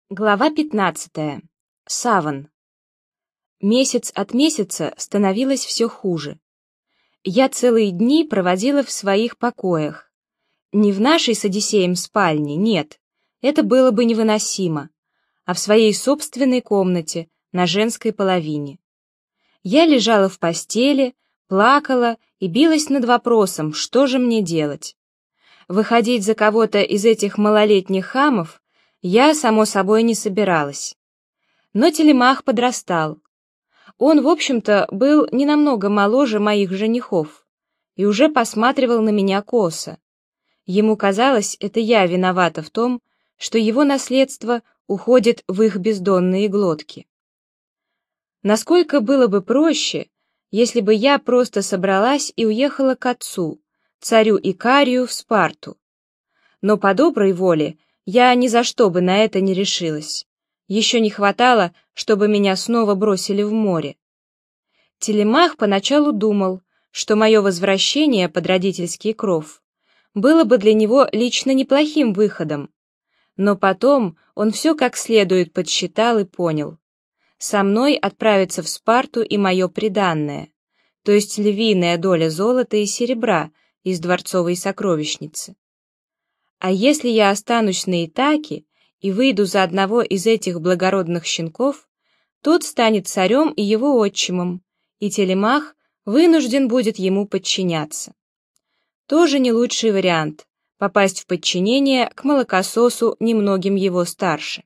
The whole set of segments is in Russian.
Глава 15. Саван. Месяц от месяца становилось все хуже. Я целые дни проводила в своих покоях. Не в нашей с Одиссеем спальне, нет, это было бы невыносимо, а в своей собственной комнате на женской половине. Я лежала в постели, плакала и билась над вопросом, что же мне делать. Выходить за кого-то из этих малолетних хамов я, само собой, не собиралась. Но Телемах подрастал. Он, в общем-то, был не намного моложе моих женихов и уже посматривал на меня косо. Ему казалось, это я виновата в том, что его наследство уходит в их бездонные глотки. Насколько было бы проще, если бы я просто собралась и уехала к отцу, царю Икарию, в Спарту. Но по доброй воле я ни за что бы на это не решилась. Еще не хватало, чтобы меня снова бросили в море. Телемах поначалу думал, что мое возвращение под родительский кров было бы для него лично неплохим выходом. Но потом он все как следует подсчитал и понял. Со мной отправится в Спарту и мое приданное, то есть львиная доля золота и серебра из дворцовой сокровищницы. А если я останусь на Итаке и выйду за одного из этих благородных щенков, тот станет царем и его отчимом, и Телемах вынужден будет ему подчиняться. Тоже не лучший вариант — попасть в подчинение к молокососу немногим его старше.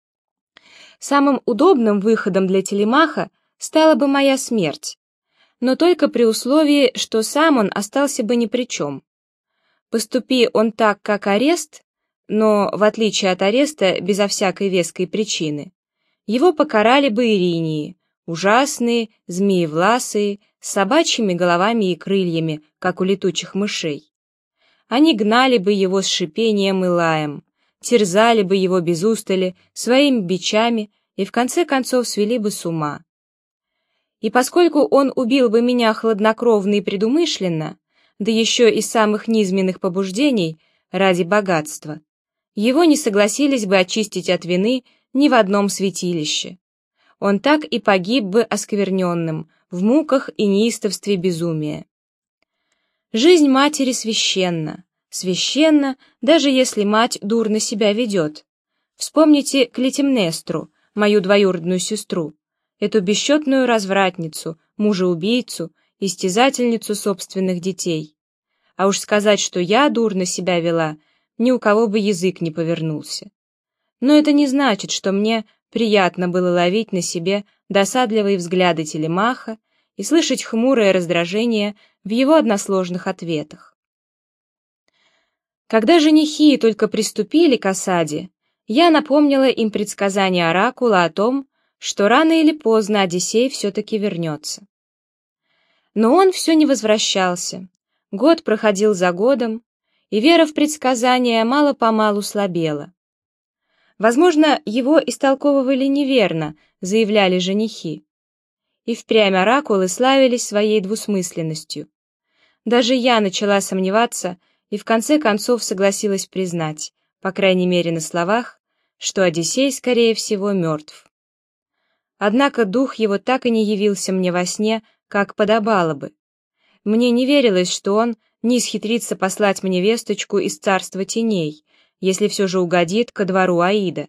Самым удобным выходом для Телемаха стала бы моя смерть, но только при условии, что сам он остался бы ни при чем. Поступи он так, как арест, но, в отличие от ареста, безо всякой веской причины, его покарали бы иринии, ужасные, змеевласые, с собачьими головами и крыльями, как у летучих мышей. Они гнали бы его с шипением и лаем, терзали бы его без устали своими бичами и в конце концов свели бы с ума. И поскольку он убил бы меня хладнокровно и предумышленно, да еще из самых низменных побуждений ради богатства, его не согласились бы очистить от вины ни в одном святилище. Он так и погиб бы оскверненным, в муках и неистовстве безумия. Жизнь матери священна, священна, даже если мать дурно себя ведет. Вспомните Клетимнестру, мою двоюродную сестру, эту бесчетную развратницу, мужа-убийцу, истязательницу собственных детей. А уж сказать, что я дурно себя вела, ни у кого бы язык не повернулся. Но это не значит, что мне приятно было ловить на себе досадливые взгляды Телемаха и слышать хмурое раздражение в его односложных ответах. Когда женихи только приступили к осаде, я напомнила им предсказание оракула о том, что рано или поздно Одиссей все-таки вернется. Но он все не возвращался. Год проходил за годом, и вера в предсказания мало-помалу слабела. Возможно, его истолковывали неверно, заявляли женихи. И впрямь оракулы славились своей двусмысленностью. Даже я начала сомневаться и в конце концов согласилась признать, по крайней мере на словах, что Одиссей, скорее всего, мертв. Однако дух его так и не явился мне во сне, как подобало бы. Мне не верилось, что он не исхитрится послать мне весточку из царства теней, если все же угодит ко двору Аида.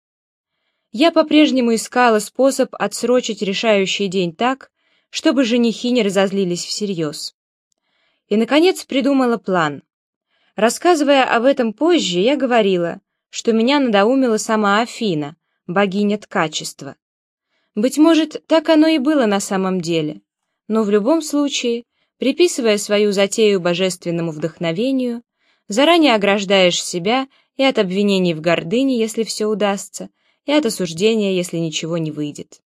Я по-прежнему искала способ отсрочить решающий день так, чтобы женихи не разозлились всерьез. И, наконец, придумала план. Рассказывая об этом позже, я говорила, что меня надоумила сама Афина, богиня ткачества. Быть может, так оно и было на самом деле, но в любом случае, приписывая свою затею божественному вдохновению, заранее ограждаешь себя и от обвинений в гордыне, если все удастся, и от осуждения, если ничего не выйдет.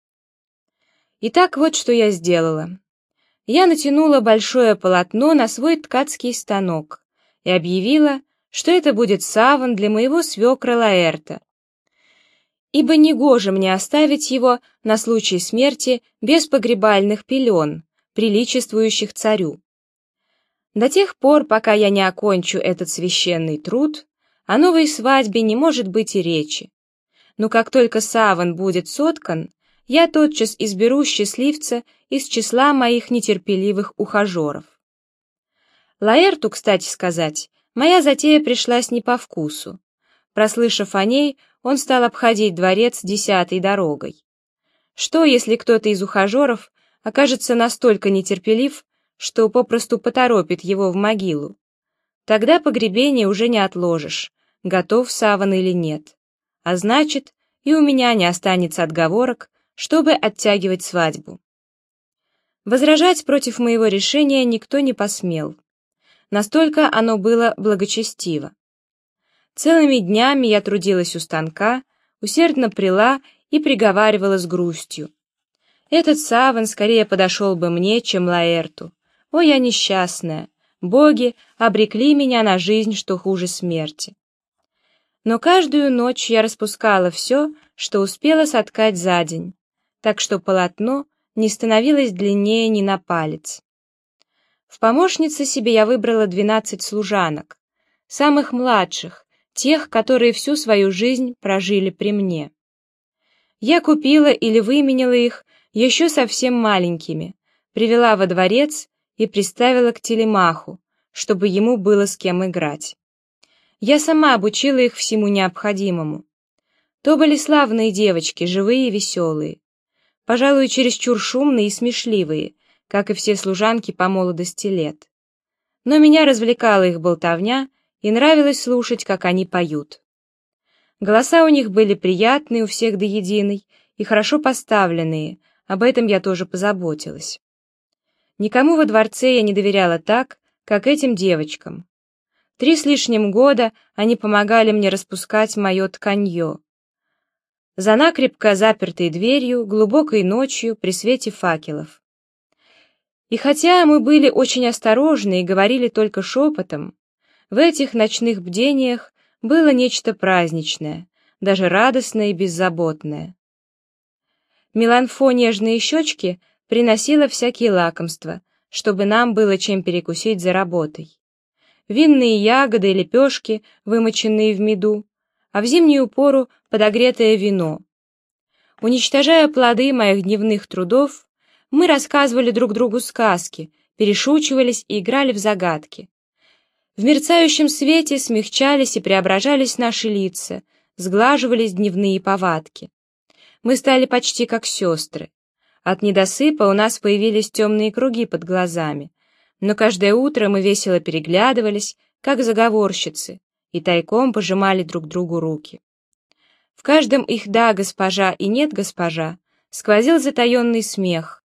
Итак, вот что я сделала. Я натянула большое полотно на свой ткацкий станок и объявила, что это будет саван для моего свекра Лаэрта, ибо негоже мне оставить его на случай смерти без погребальных пелен, приличествующих царю. До тех пор, пока я не окончу этот священный труд, о новой свадьбе не может быть и речи. но как только саван будет соткан, я тотчас изберу счастливца из числа моих нетерпеливых ухажеров. Лаэрту, кстати сказать, моя затея пришлась не по вкусу. Прослышав о ней, он стал обходить дворец 10-й дорогой. Что, если кто-то из ухажеров окажется настолько нетерпелив, что попросту поторопит его в могилу? Тогда погребение уже не отложишь, готов саван или нет. А значит, и у меня не останется отговорок, чтобы оттягивать свадьбу. Возражать против моего решения никто не посмел. Настолько оно было благочестиво. Целыми днями я трудилась у станка, усердно пряла и приговаривала с грустью: этот саван скорее подошел бы мне, чем Лаэрту. О, я несчастная! Боги обрекли меня на жизнь, что хуже смерти. Но каждую ночь я распускала все, что успела соткать за день, так что полотно не становилось длиннее ни на палец. В помощнице себе я выбрала 12 служанок, самых младших, тех, которые всю свою жизнь прожили при мне. Я купила или выменяла их еще совсем маленькими, привела во дворец и приставила к Телемаху, чтобы ему было с кем играть. Я сама обучила их всему необходимому. То были славные девочки, живые и веселые, пожалуй, чересчур шумные и смешливые, как и все служанки по молодости лет. Но меня развлекала их болтовня, и нравилось слушать, как они поют. Голоса у них были приятные у всех до единой и хорошо поставленные, об этом я тоже позаботилась. Никому во дворце я не доверяла так, как этим девочкам. 3 с лишним года они помогали мне распускать мое тканье. За накрепко запертой дверью, глубокой ночью, при свете факелов. И хотя мы были очень осторожны и говорили только шепотом, в этих ночных бдениях было нечто праздничное, даже радостное и беззаботное. Меланфо нежные щечки приносила всякие лакомства, чтобы нам было чем перекусить за работой. Винные ягоды и лепешки, вымоченные в меду, а в зимнюю пору подогретое вино. Уничтожая плоды моих дневных трудов, мы рассказывали друг другу сказки, перешучивались и играли в загадки. В мерцающем свете смягчались и преображались наши лица, сглаживались дневные повадки. Мы стали почти как сестры. От недосыпа у нас появились темные круги под глазами, но каждое утро мы весело переглядывались, как заговорщицы, и тайком пожимали друг другу руки. В каждом их «да, госпожа» и «нет, госпожа» сквозил затаенный смех,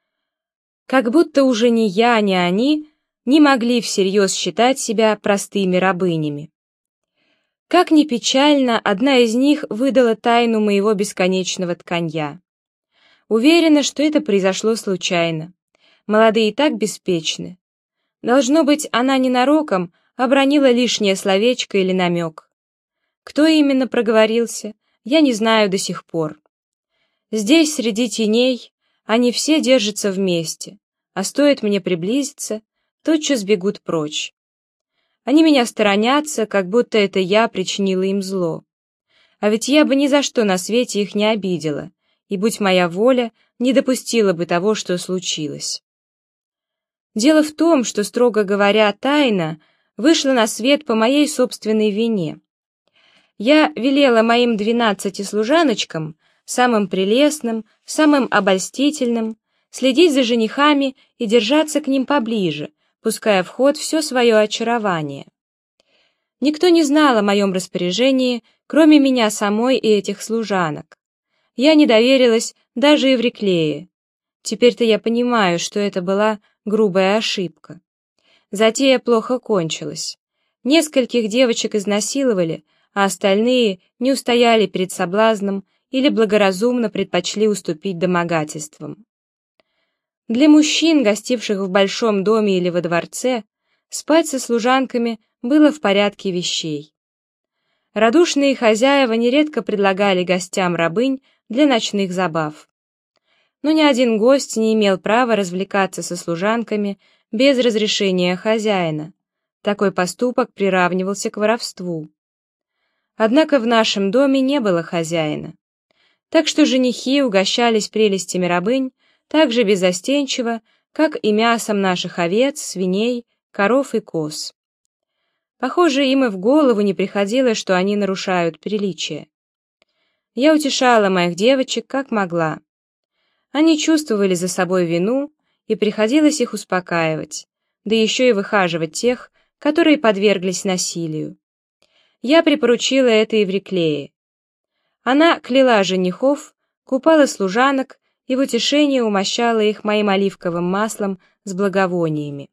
как будто уже ни я, ни они не могли всерьез считать себя простыми рабынями. Как ни печально, одна из них выдала тайну моего бесконечного тканья. Уверена, что это произошло случайно. Молодые так беспечны. Должно быть, она ненароком обронила лишнее словечко или намек. Кто именно проговорился, я не знаю до сих пор. Здесь, среди теней, они все держатся вместе, а стоит мне приблизиться, тотчас бегут прочь. Они меня сторонятся, как будто это я причинила им зло. А ведь я бы ни за что на свете их не обидела, и, будь моя воля, не допустила бы того, что случилось. Дело в том, что, строго говоря, тайна вышла на свет по моей собственной вине. Я велела моим 12 служаночкам, самым прелестным, самым обольстительным, следить за женихами и держаться к ним поближе, пуская в ход все свое очарование. Никто не знал о моем распоряжении, кроме меня самой и этих служанок. Я не доверилась даже Евриклее. Теперь-то я понимаю, что это была грубая ошибка. Затея плохо кончилась. Нескольких девочек изнасиловали, а остальные не устояли перед соблазном или благоразумно предпочли уступить домогательствам. Для мужчин, гостивших в большом доме или во дворце, спать со служанками было в порядке вещей. Радушные хозяева нередко предлагали гостям рабынь для ночных забав. Но ни один гость не имел права развлекаться со служанками без разрешения хозяина. Такой поступок приравнивался к воровству. Однако в нашем доме не было хозяина. Так что женихи угощались прелестями рабынь так же беззастенчиво, как и мясом наших овец, свиней, коров и коз. Похоже, им и в голову не приходило, что они нарушают приличие. Я утешала моих девочек как могла. Они чувствовали за собой вину, и приходилось их успокаивать, да еще и выхаживать тех, которые подверглись насилию. Я припоручила это Евриклее. Она кляла женихов, купала служанок и в утешение умощала их моим оливковым маслом с благовониями.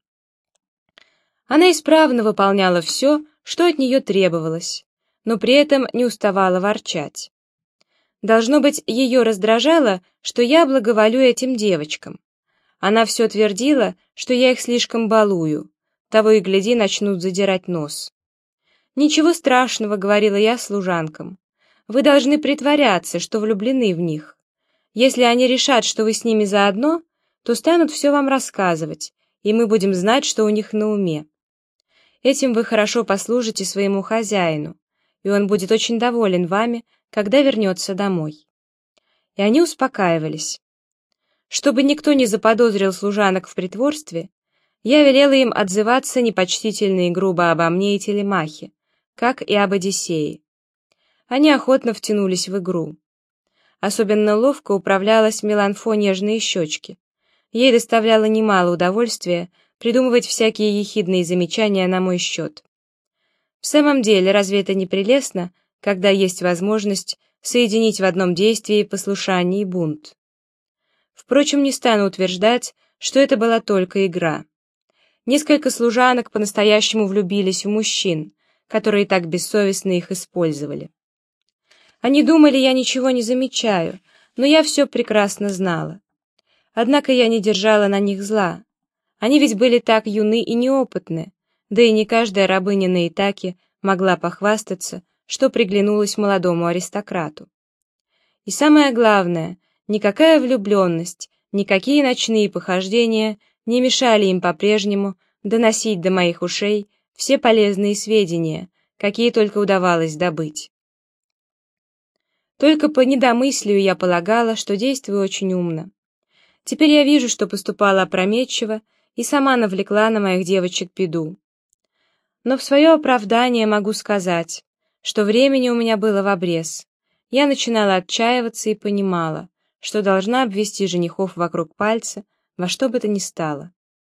Она исправно выполняла все, что от нее требовалось, но при этом не уставала ворчать. Должно быть, ее раздражало, что я благоволю этим девочкам. Она все твердила, что я их слишком балую, того и гляди, начнут задирать нос. «Ничего страшного», — говорила я служанкам. «Вы должны притворяться, что влюблены в них. Если они решат, что вы с ними заодно, то станут все вам рассказывать, и мы будем знать, что у них на уме. Этим вы хорошо послужите своему хозяину, и он будет очень доволен вами, когда вернется домой». И они успокаивались. Чтобы никто не заподозрил служанок в притворстве, я велела им отзываться непочтительно и грубо обо мне и Телемахе, как и об Одиссее. Они охотно втянулись в игру. Особенно ловко управлялась Меланфо нежные щечки. Ей доставляло немало удовольствия придумывать всякие ехидные замечания на мой счет. В самом деле, разве это не прелестно, когда есть возможность соединить в одном действии послушание и бунт? Впрочем, не стану утверждать, что это была только игра. Несколько служанок по-настоящему влюбились в мужчин, которые так бессовестно их использовали. Они думали, я ничего не замечаю, но я все прекрасно знала. Однако я не держала на них зла. Они ведь были так юны и неопытны, да и не каждая рабыня на Итаке могла похвастаться, что приглянулась молодому аристократу. И самое главное, никакая влюбленность, никакие ночные похождения не мешали им по-прежнему доносить до моих ушей все полезные сведения, какие только удавалось добыть. Только по недомыслию я полагала, что действую очень умно. Теперь я вижу, что поступала опрометчиво и сама навлекла на моих девочек беду. Но в свое оправдание могу сказать, что времени у меня было в обрез. Я начинала отчаиваться и понимала, что должна обвести женихов вокруг пальца во что бы то ни стало.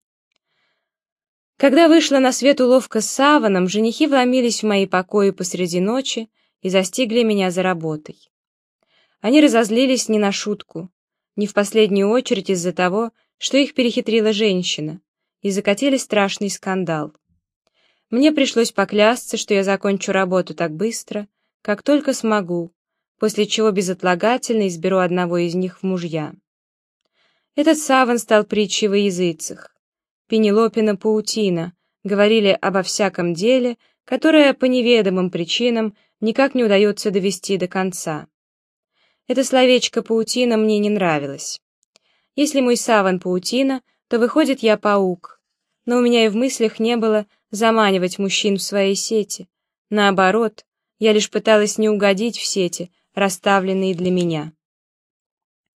Когда вышла на свет уловка с саваном, женихи вломились в мои покои посреди ночи и застигли меня за работой. Они разозлились не на шутку, не в последнюю очередь из-за того, что их перехитрила женщина, и закатили страшный скандал. Мне пришлось поклясться, что я закончу работу так быстро, как только смогу, после чего безотлагательно изберу одного из них в мужья. Этот саван стал притчей во языцах. Пенелопина паутина говорили обо всяком деле, которое по неведомым причинам никак не удается довести до конца. Это словечко «паутина» мне не нравилось. Если мой саван паутина, то выходит я паук. Но у меня и в мыслях не было заманивать мужчин в свои сети. Наоборот, я лишь пыталась не угодить в сети, расставленные для меня.